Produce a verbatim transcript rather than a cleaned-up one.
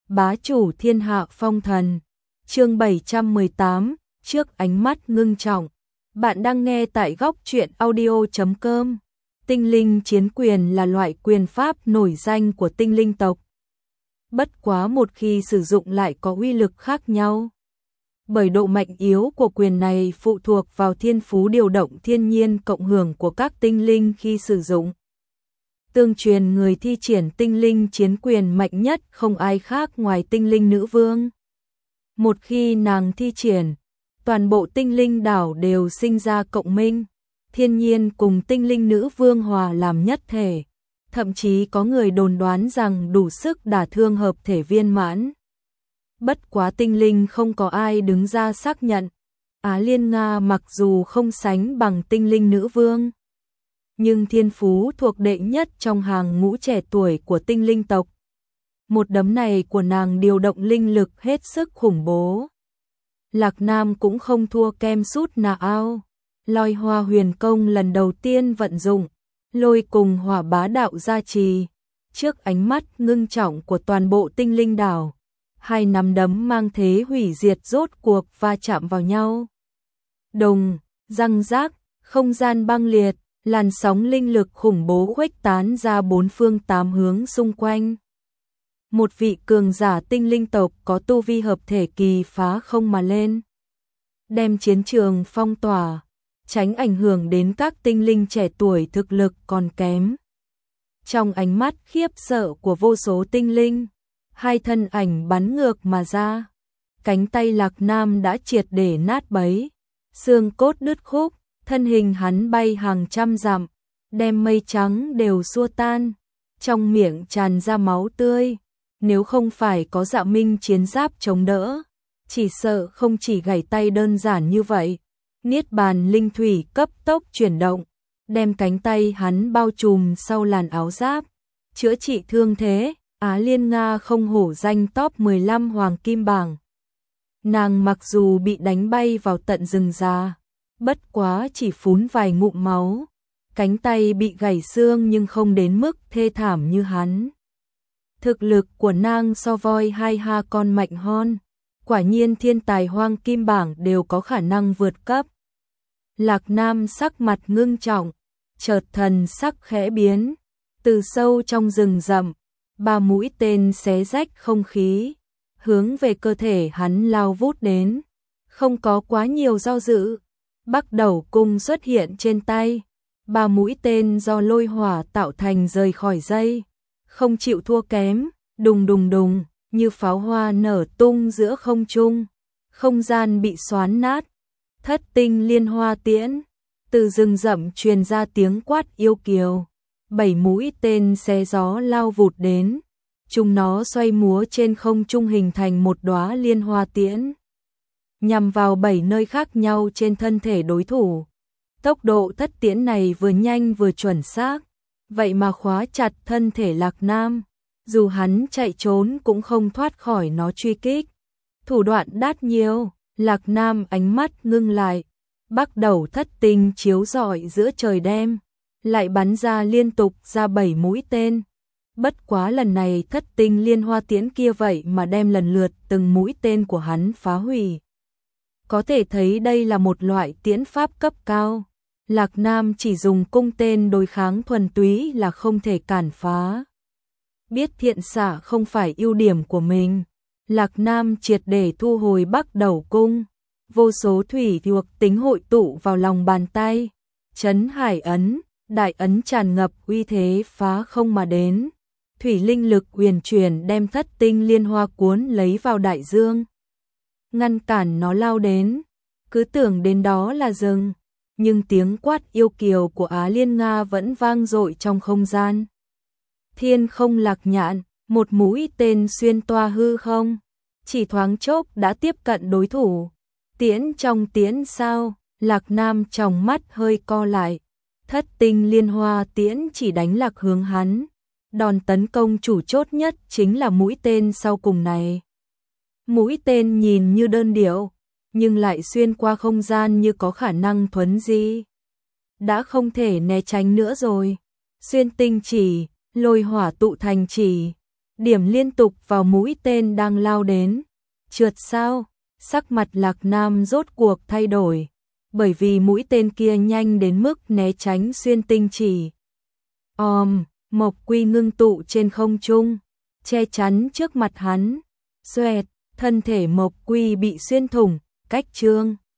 bá chủ thiên hạ phong thần. Chương bảy trăm mười tám, trước ánh mắt ngưng trọng. Bạn đang nghe tại góc truyện audio chấm com. Tinh linh chiến quyền là loại quyền pháp nổi danh của tinh linh tộc. Bất quá một khi sử dụng lại có uy lực khác nhau. Bởi độ mạnh yếu của quyền này phụ thuộc vào thiên phú điều động thiên nhiên cộng hưởng của các tinh linh khi sử dụng. Tương truyền người thi triển tinh linh chiến quyền mạnh nhất không ai khác ngoài tinh linh nữ vương. Một khi nàng thi triển, toàn bộ tinh linh đảo đều sinh ra cộng minh, thiên nhiên cùng tinh linh nữ vương hòa làm nhất thể. Thậm chí có người đồn đoán rằng đủ sức đả thương hợp thể viên mãn. Bất quá tinh linh không có ai đứng ra xác nhận. Á Liên Nga mặc dù không sánh bằng tinh linh nữ vương, nhưng thiên phú thuộc đệ nhất trong hàng ngũ trẻ tuổi của tinh linh tộc. Một đấm này của nàng điều động linh lực hết sức khủng bố. Lạc Nam cũng không thua kem sút nào. Lôi hoa huyền công lần đầu tiên vận dụng, lôi cùng hỏa bá đạo gia trì. Trước ánh mắt ngưng trọng của toàn bộ tinh linh đảo, hai nắm đấm mang thế hủy diệt rốt cuộc va chạm vào nhau. Đồng, răng rác, không gian băng liệt, làn sóng linh lực khủng bố khuếch tán ra bốn phương tám hướng xung quanh. Một vị cường giả tinh linh tộc có tu vi hợp thể kỳ phá không mà lên, đem chiến trường phong tỏa, tránh ảnh hưởng đến các tinh linh trẻ tuổi thực lực còn kém. Trong ánh mắt khiếp sợ của vô số tinh linh, hai thân ảnh bắn ngược mà ra. Cánh tay Lạc Nam đã triệt để nát bấy, xương cốt đứt khúc, thân hình hắn bay hàng trăm dặm, đem mây trắng đều xua tan, trong miệng tràn ra máu tươi. Nếu không phải có Dạ Minh chiến giáp chống đỡ, chỉ sợ không chỉ gãy tay đơn giản như vậy. Niết bàn linh thủy cấp tốc chuyển động, đem cánh tay hắn bao trùm sau làn áo giáp, chữa trị thương thế. Á Liên Nga không hổ danh top mười lăm hoàng kim bảng. Nàng mặc dù bị đánh bay vào tận rừng già, bất quá chỉ phún vài ngụm máu, cánh tay bị gãy xương nhưng không đến mức thê thảm như hắn. Thực lực của nàng so voi hai ha con mạnh hơn, quả nhiên thiên tài hoàng kim bảng đều có khả năng vượt cấp. Lạc Nam sắc mặt ngưng trọng, chợt thần sắc khẽ biến, từ sâu trong rừng rậm, ba mũi tên xé rách không khí, hướng về cơ thể hắn lao vút đến. Không có quá nhiều do dự, Bắc Đầu cung xuất hiện trên tay, ba mũi tên do lôi hỏa tạo thành rời khỏi dây, không chịu thua kém, đùng đùng đùng, như pháo hoa nở tung giữa không trung, không gian bị xoắn nát. Thất tinh liên hoa tiễn, từ rừng rậm truyền ra tiếng quát yêu kiều. Bảy mũi tên xé gió lao vụt đến, chúng nó xoay múa trên không trung hình thành một đóa liên hoa tiễn, nhằm vào bảy nơi khác nhau trên thân thể đối thủ. Tốc độ thất tiễn này vừa nhanh vừa chuẩn xác, vậy mà khóa chặt thân thể Lạc Nam, dù hắn chạy trốn cũng không thoát khỏi nó truy kích. Thủ đoạn đắt nhiều. Lạc Nam ánh mắt ngưng lại, Bắc Đầu thất tinh chiếu rọi giữa trời đêm, lại bắn ra liên tục ra bảy mũi tên. Bất quá lần này thất tinh liên hoa tiễn kia vậy mà đem lần lượt từng mũi tên của hắn phá hủy. Có thể thấy đây là một loại tiễn pháp cấp cao. Lạc Nam chỉ dùng cung tên đối kháng thuần túy là không thể cản phá. Biết thiện xạ không phải ưu điểm của mình, Lạc Nam triệt để thu hồi Bắc Đầu cung, vô số thủy thuộc tính hội tụ vào lòng bàn tay, Trấn Hải ấn, đại ấn tràn ngập uy thế phá không mà đến, thủy linh lực huyền chuyển đem thất tinh liên hoa cuốn lấy vào đại dương, ngăn cản nó lao đến. Cứ tưởng đến đó là rừng, nhưng tiếng quát yêu kiều của Á Liên Nga vẫn vang dội trong không gian. Thiên không lạc nhạn, một mũi tên xuyên toa hư không, chỉ thoáng chốc đã tiếp cận đối thủ. Tiễn trong tiễn sao? Lạc Nam trong mắt hơi co lại. Thất tinh liên hoa tiễn chỉ đánh lạc hướng hắn. Đòn tấn công chủ chốt nhất chính là mũi tên sau cùng này. Mũi tên nhìn như đơn điệu, nhưng lại xuyên qua không gian như có khả năng thuấn di. Đã không thể né tránh nữa rồi. Xuyên tinh chỉ, lôi hỏa tụ thành chỉ, điểm liên tục vào mũi tên đang lao đến. Trượt sao? Sắc mặt Lạc Nam rốt cuộc thay đổi, bởi vì mũi tên kia nhanh đến mức né tránh xuyên tinh chỉ. Òm, Mộc Quy ngưng tụ trên không trung, che chắn trước mặt hắn. Xoẹt, thân thể Mộc Quy bị xuyên thủng, cách trương.